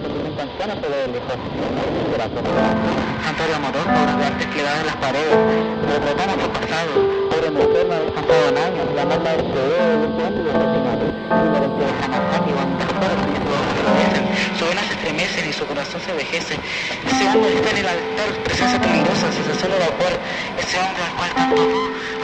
presentan tan pero de lejos. Gracias. Santuario amoroso, obras de arte plegadas en las paredes. Retratamos su pasado. Pobre mujer no ha descansado en años. La norma del CD de antes de asesinato. Y la ventana de Hanazaki, bonitas flores que sus ojos florecen. Su vena se estremecen y su corazón se envejece. Ese hombre está en el altar, presencia peligrosa, sensación de vapor. Ese hombre al cual tanto